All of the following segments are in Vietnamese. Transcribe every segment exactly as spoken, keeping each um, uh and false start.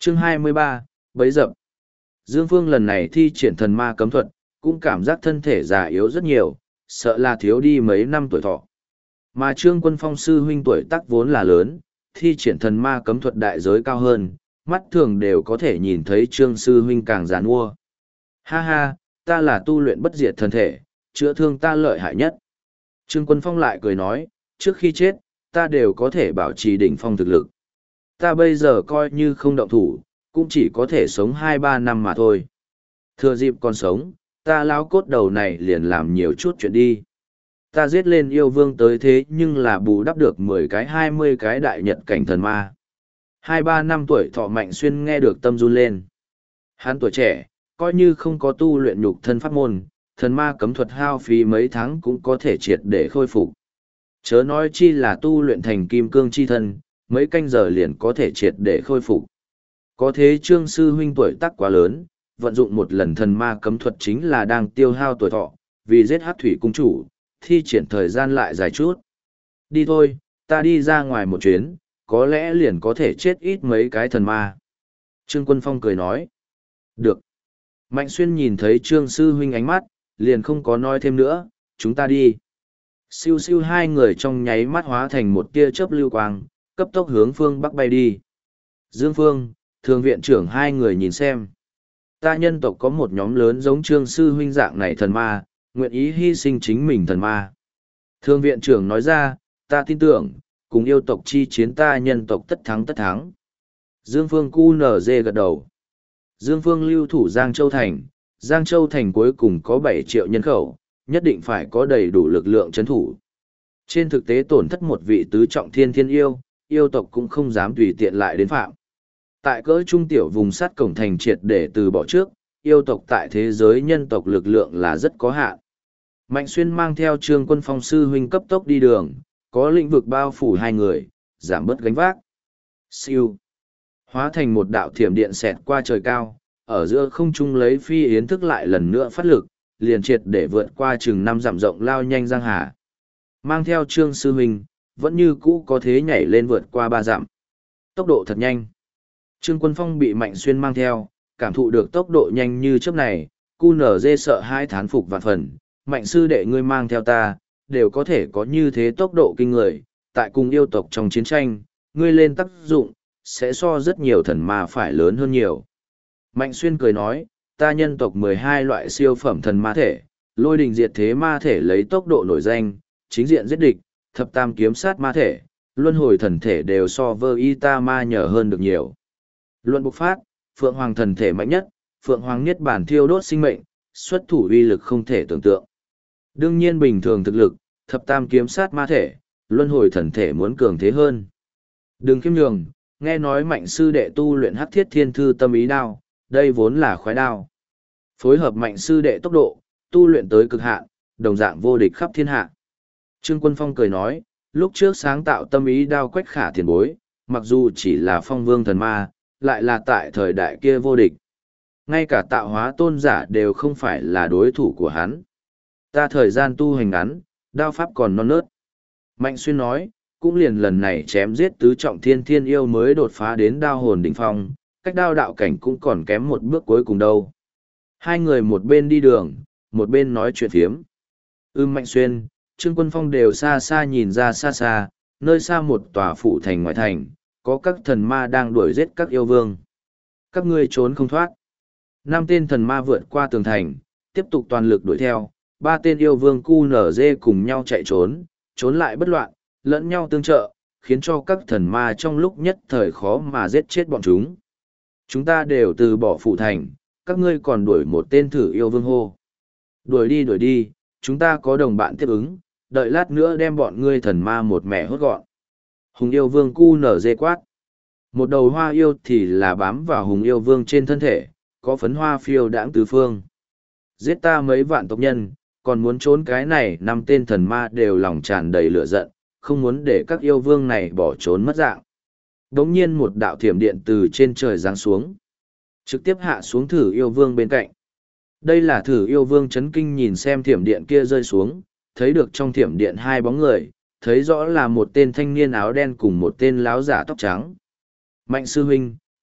Chương hai mươi ba, bấy dập. Dương Phương lần này thi triển thần ma cấm thuật, cũng cảm giác thân thể già yếu rất nhiều, sợ là thiếu đi mấy năm tuổi thọ. Mà Trương Quân Phong sư huynh tuổi tác vốn là lớn, thi triển thần ma cấm thuật đại giới cao hơn, mắt thường đều có thể nhìn thấy Trương sư huynh càng già nua. Ha ha, ta là tu luyện bất diệt thần thể, chữa thương ta lợi hại nhất. Trương Quân Phong lại cười nói, trước khi chết, ta đều có thể bảo trì đỉnh phong thực lực. Ta bây giờ coi như không động thủ, cũng chỉ có thể sống hai ba năm mà thôi. Thừa dịp còn sống, ta lão cốt đầu này liền làm nhiều chút chuyện đi. Ta giết lên yêu vương tới thế nhưng là bù đắp được mười cái hai mươi cái đại nhật cảnh thần ma. Hai ba năm tuổi thọ Mạnh Xuyên nghe được tâm run lên. Hắn tuổi trẻ, coi như không có tu luyện nhục thân pháp môn, thần ma cấm thuật hao phí mấy tháng cũng có thể triệt để khôi phục. Chớ nói chi là tu luyện thành kim cương chi thân, mấy canh giờ liền có thể triệt để khôi phục. Có thế Trương sư huynh tuổi tác quá lớn, vận dụng một lần thần ma cấm thuật chính là đang tiêu hao tuổi thọ, vì giết Hắc Thủy cung chủ, thi triển thời gian lại dài chút. Đi thôi, ta đi ra ngoài một chuyến, có lẽ liền có thể chết ít mấy cái thần ma. Trương Quân Phong cười nói. Được. Mạnh Xuyên nhìn thấy Trương sư huynh ánh mắt, liền không có nói thêm nữa, chúng ta đi. Siêu siêu hai người trong nháy mắt hóa thành một tia chớp lưu quang, cấp tốc hướng phương bắc bay đi. Dương Phương, thường viện trưởng hai người nhìn xem. Ta nhân tộc có một nhóm lớn giống Trương sư huynh dạng này thần ma, nguyện ý hy sinh chính mình thần ma. Thường viện trưởng nói ra, ta tin tưởng, cùng yêu tộc chi chiến ta nhân tộc tất thắng tất thắng. Dương Phương cu nở dê gật đầu. Dương Phương lưu thủ Giang Châu Thành, Giang Châu Thành cuối cùng có bảy triệu nhân khẩu, nhất định phải có đầy đủ lực lượng chấn thủ. Trên thực tế tổn thất một vị tứ trọng thiên thiên yêu, yêu tộc cũng không dám tùy tiện lại đến phạm. Tại cỡ trung tiểu vùng sắt cổng thành triệt để từ bỏ trước, yêu tộc tại thế giới nhân tộc lực lượng là rất có hạn. Mạnh Xuyên mang theo Trương Quân Phong sư huynh cấp tốc đi đường, có lĩnh vực bao phủ hai người, giảm bớt gánh vác. Siêu. Hóa thành một đạo thiểm điện xẹt qua trời cao, ở giữa không trung lấy phi yến thức lại lần nữa phát lực, liền triệt để vượt qua chừng năm dặm rộng lao nhanh giang hà. Mang theo Trương sư huynh, vẫn như cũ có thế nhảy lên vượt qua ba dặm. Tốc độ thật nhanh. Trương Quân Phong bị Mạnh Xuyên mang theo, cảm thụ được tốc độ nhanh như chớp này, cu nở dê sợ hai thán phục vạn phần. Mạnh sư đệ ngươi mang theo ta, đều có thể có như thế tốc độ kinh người, tại cùng yêu tộc trong chiến tranh, ngươi lên tác dụng, sẽ so rất nhiều thần ma phải lớn hơn nhiều. Mạnh Xuyên cười nói, ta nhân tộc mười hai loại siêu phẩm thần ma thể, lôi đình diệt thế ma thể lấy tốc độ nổi danh, chính diện giết địch, thập tam kiếm sát ma thể, luân hồi thần thể đều so với y ta ma nhờ hơn được nhiều. Luận bộc phát, Phượng Hoàng thần thể mạnh nhất, Phượng Hoàng Niết Bàn thiêu đốt sinh mệnh, xuất thủ uy lực không thể tưởng tượng. Đương nhiên bình thường thực lực, thập tam kiếm sát ma thể, luân hồi thần thể muốn cường thế hơn. Đừng khiêm nhường, nghe nói Mạnh sư đệ tu luyện Hắc Thiết Thiên Thư Tâm Ý đao, đây vốn là khoái đao. Phối hợp Mạnh sư đệ tốc độ, tu luyện tới cực hạn, đồng dạng vô địch khắp thiên hạ. Trương Quân Phong cười nói, lúc trước sáng tạo Tâm Ý đao Quách Khả tiền bối, mặc dù chỉ là phong vương thần ma, lại là tại thời đại kia vô địch. Ngay cả tạo hóa tôn giả đều không phải là đối thủ của hắn. Ta thời gian tu hành ngắn, đao pháp còn non nớt. Mạnh Xuyên nói, cũng liền lần này chém giết tứ trọng thiên thiên yêu mới đột phá đến đao hồn đỉnh phong, cách đao đạo cảnh cũng còn kém một bước cuối cùng đâu. Hai người một bên đi đường, một bên nói chuyện phiếm. Ưm Mạnh Xuyên, Trương Quân Phong đều xa xa nhìn ra xa xa, nơi xa một tòa phụ thành ngoại thành, có các thần ma đang đuổi giết các yêu vương. Các ngươi trốn không thoát. Năm tên thần ma vượt qua tường thành, tiếp tục toàn lực đuổi theo, ba tên yêu vương cu nở dê cùng nhau chạy trốn, trốn lại bất loạn, lẫn nhau tương trợ, khiến cho các thần ma trong lúc nhất thời khó mà giết chết bọn chúng. Chúng ta đều từ bỏ phụ thành, các ngươi còn đuổi một tên thử yêu vương hô. Đuổi đi đuổi đi, chúng ta có đồng bạn tiếp ứng, đợi lát nữa đem bọn ngươi thần ma một mẻ hốt gọn. Hùng yêu vương cu nở dê quát. Một đầu hoa yêu thì là bám vào hùng yêu vương trên thân thể, có phấn hoa phiêu đãng tứ phương. Giết ta mấy vạn tộc nhân, còn muốn trốn cái này, năm tên thần ma đều lòng tràn đầy lửa giận, không muốn để các yêu vương này bỏ trốn mất dạng. Đống nhiên một đạo thiểm điện từ trên trời giáng xuống, trực tiếp hạ xuống thử yêu vương bên cạnh. Đây là thử yêu vương chấn kinh nhìn xem thiểm điện kia rơi xuống, thấy được trong thiểm điện hai bóng người, thấy rõ là một tên thanh niên áo đen cùng một tên láo giả tóc trắng. Mạnh sư huynh,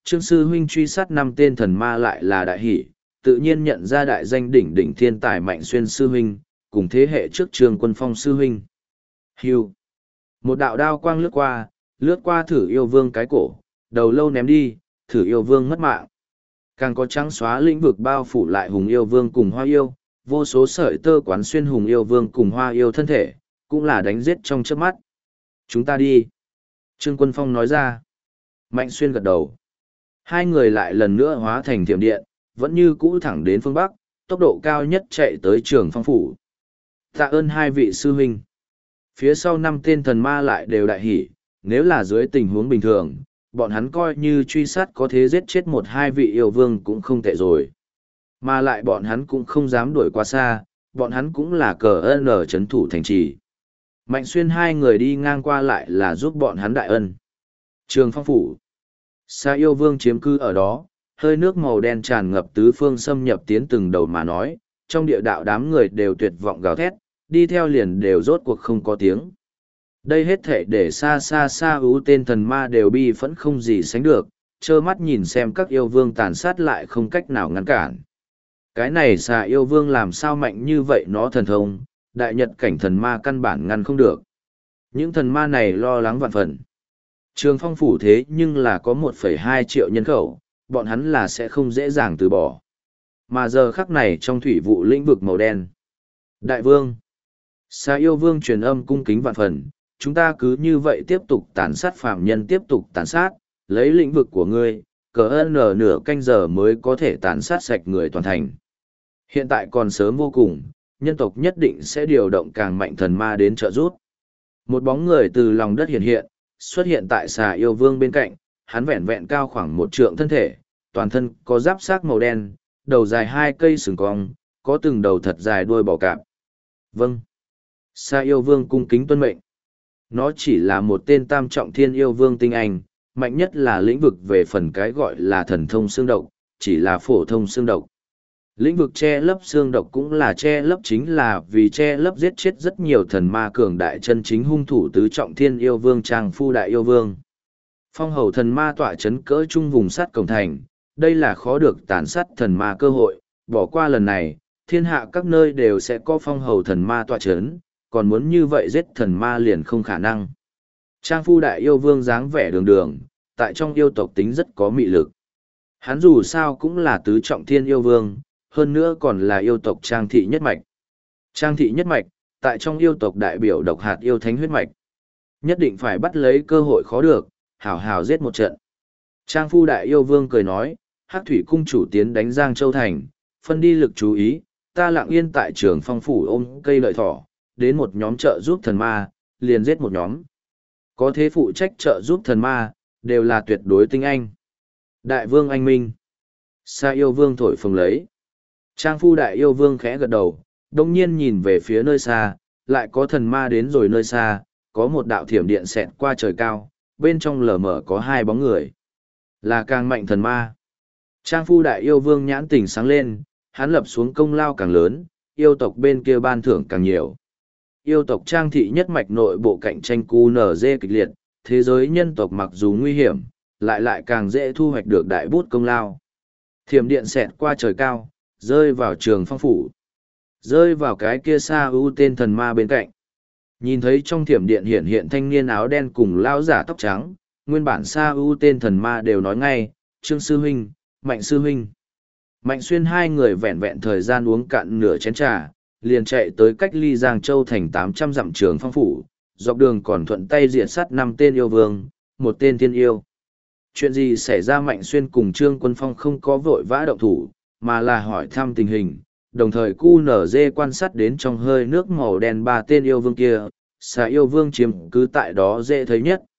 Trương Sư Huynh truy sát năm tên thần ma lại là đại hỷ, tự nhiên nhận ra đại danh đỉnh đỉnh thiên tài Mạnh Xuyên Sư Huynh, cùng thế hệ trước Trương Quân Phong Sư Huynh. Hưu. Một đạo đao quang lướt qua, lướt qua Thử Yêu Vương cái cổ, đầu lâu ném đi, Thử Yêu Vương mất mạng. Càng có trắng xóa lĩnh vực bao phủ lại Hùng Yêu Vương cùng Hoa Yêu, vô số sợi tơ quán xuyên Hùng Yêu Vương cùng Hoa Yêu thân thể, cũng là đánh giết trong chớp mắt. Chúng ta đi. Trương Quân Phong nói ra. Mạnh Xuyên gật đầu. Hai người lại lần nữa hóa thành thiểm điện, vẫn như cũ thẳng đến phương Bắc, tốc độ cao nhất chạy tới Trường Phong phủ. Tạ ơn hai vị sư huynh. Phía sau năm tên thần ma lại đều đại hỉ, nếu là dưới tình huống bình thường, bọn hắn coi như truy sát có thế giết chết một hai vị yêu vương cũng không tệ rồi. Mà lại bọn hắn cũng không dám đuổi quá xa, bọn hắn cũng là cờ ơn ở chấn thủ thành trì. Mạnh Xuyên hai người đi ngang qua lại là giúp bọn hắn đại ân. Trường Phong phủ. Sa yêu vương chiếm cư ở đó, hơi nước màu đen tràn ngập tứ phương xâm nhập tiến từng đầu mà nói, trong địa đạo đám người đều tuyệt vọng gào thét, đi theo liền đều rốt cuộc không có tiếng. Đây hết thể để xa xa xa ưu tên thần ma đều bi phẫn không gì sánh được, trơ mắt nhìn xem các yêu vương tàn sát lại không cách nào ngăn cản. Cái này xà yêu vương làm sao mạnh như vậy nó thần thông, đại nhật cảnh thần ma căn bản ngăn không được. Những thần ma này lo lắng vạn phần. Trường Phong phủ thế nhưng là có một phẩy hai triệu nhân khẩu, bọn hắn là sẽ không dễ dàng từ bỏ. Mà giờ khắc này trong thủy vụ lĩnh vực màu đen. Đại vương. Xà yêu vương truyền âm cung kính vạn phần, chúng ta cứ như vậy tiếp tục tàn sát phạm nhân tiếp tục tàn sát, lấy lĩnh vực của ngươi, cờ ơn nở nửa canh giờ mới có thể tàn sát sạch người toàn thành. Hiện tại còn sớm vô cùng, nhân tộc nhất định sẽ điều động càng mạnh thần ma đến trợ giúp. Một bóng người từ lòng đất hiện hiện, xuất hiện tại xà yêu vương bên cạnh, hắn vẹn vẹn cao khoảng một trượng thân thể, toàn thân có giáp xác màu đen, đầu dài hai cây sừng cong, có từng đầu thật dài đuôi bò cạp. Vâng. Xà yêu vương cung kính tuân mệnh. Nó chỉ là một tên tam trọng thiên yêu vương tinh anh, mạnh nhất là lĩnh vực về phần cái gọi là thần thông xương độc, chỉ là phổ thông xương độc. Lĩnh vực che lấp xương độc cũng là che lấp chính là vì che lấp giết chết rất nhiều thần ma cường đại chân chính hung thủ tứ trọng thiên yêu vương Trang Phu đại yêu vương. Phong hầu thần ma tọa chấn cỡ trung vùng sắt cổng thành, đây là khó được tàn sát thần ma cơ hội, bỏ qua lần này, thiên hạ các nơi đều sẽ có phong hầu thần ma tọa chấn, còn muốn như vậy giết thần ma liền không khả năng. Trang Phu đại yêu vương dáng vẻ đường đường, tại trong yêu tộc tính rất có mị lực. Hắn dù sao cũng là tứ trọng thiên yêu vương, hơn nữa còn là yêu tộc Trang thị nhất mạch. Trang thị nhất mạch, tại trong yêu tộc đại biểu độc hạt yêu thánh huyết mạch. Nhất định phải bắt lấy cơ hội khó được, hảo hảo giết một trận. Trang Phu đại yêu vương cười nói, Hắc Thủy cung chủ tiến đánh Giang Châu thành, phân đi lực chú ý, ta lặng yên tại Trường Phong phủ ôm cây lợi thỏ, đến một nhóm trợ giúp thần ma, liền giết một nhóm. Có thế phụ trách trợ giúp thần ma, đều là tuyệt đối tinh anh. Đại vương anh minh. Sa yêu vương thổi phồng lấy. Trang Phu đại yêu vương khẽ gật đầu, đồng nhiên nhìn về phía nơi xa, lại có thần ma đến rồi nơi xa, có một đạo thiểm điện xẹt qua trời cao, bên trong lờ mờ có hai bóng người. Là càng mạnh thần ma. Trang Phu đại yêu vương nhãn tỉnh sáng lên, hắn lập xuống công lao càng lớn, yêu tộc bên kia ban thưởng càng nhiều. Yêu tộc Trang thị nhất mạch nội bộ cạnh tranh cu nở dê kịch liệt, thế giới nhân tộc mặc dù nguy hiểm, lại lại càng dễ thu hoạch được đại bút công lao. Thiểm điện xẹt qua trời cao, rơi vào Trường Phong phủ, rơi vào cái kia xa ưu tên thần ma bên cạnh. Nhìn thấy trong thiểm điện hiện hiện thanh niên áo đen cùng lão giả tóc trắng, nguyên bản xa ưu tên thần ma đều nói ngay, Trương sư huynh, Mạnh sư huynh. Mạnh Xuyên hai người vẹn vẹn thời gian uống cạn nửa chén trà, liền chạy tới cách ly Giang Châu thành tám trăm dặm Trường Phong phủ, dọc đường còn thuận tay diệt sát năm tên yêu vương, một tên thiên yêu. Chuyện gì xảy ra? Mạnh Xuyên cùng Trương Quân Phong không có vội vã động thủ, mà là hỏi thăm tình hình, đồng thời cu nở dê quan sát đến trong hơi nước màu đen ba tên yêu vương kia, xà yêu vương chiếm cứ tại đó dễ thấy nhất,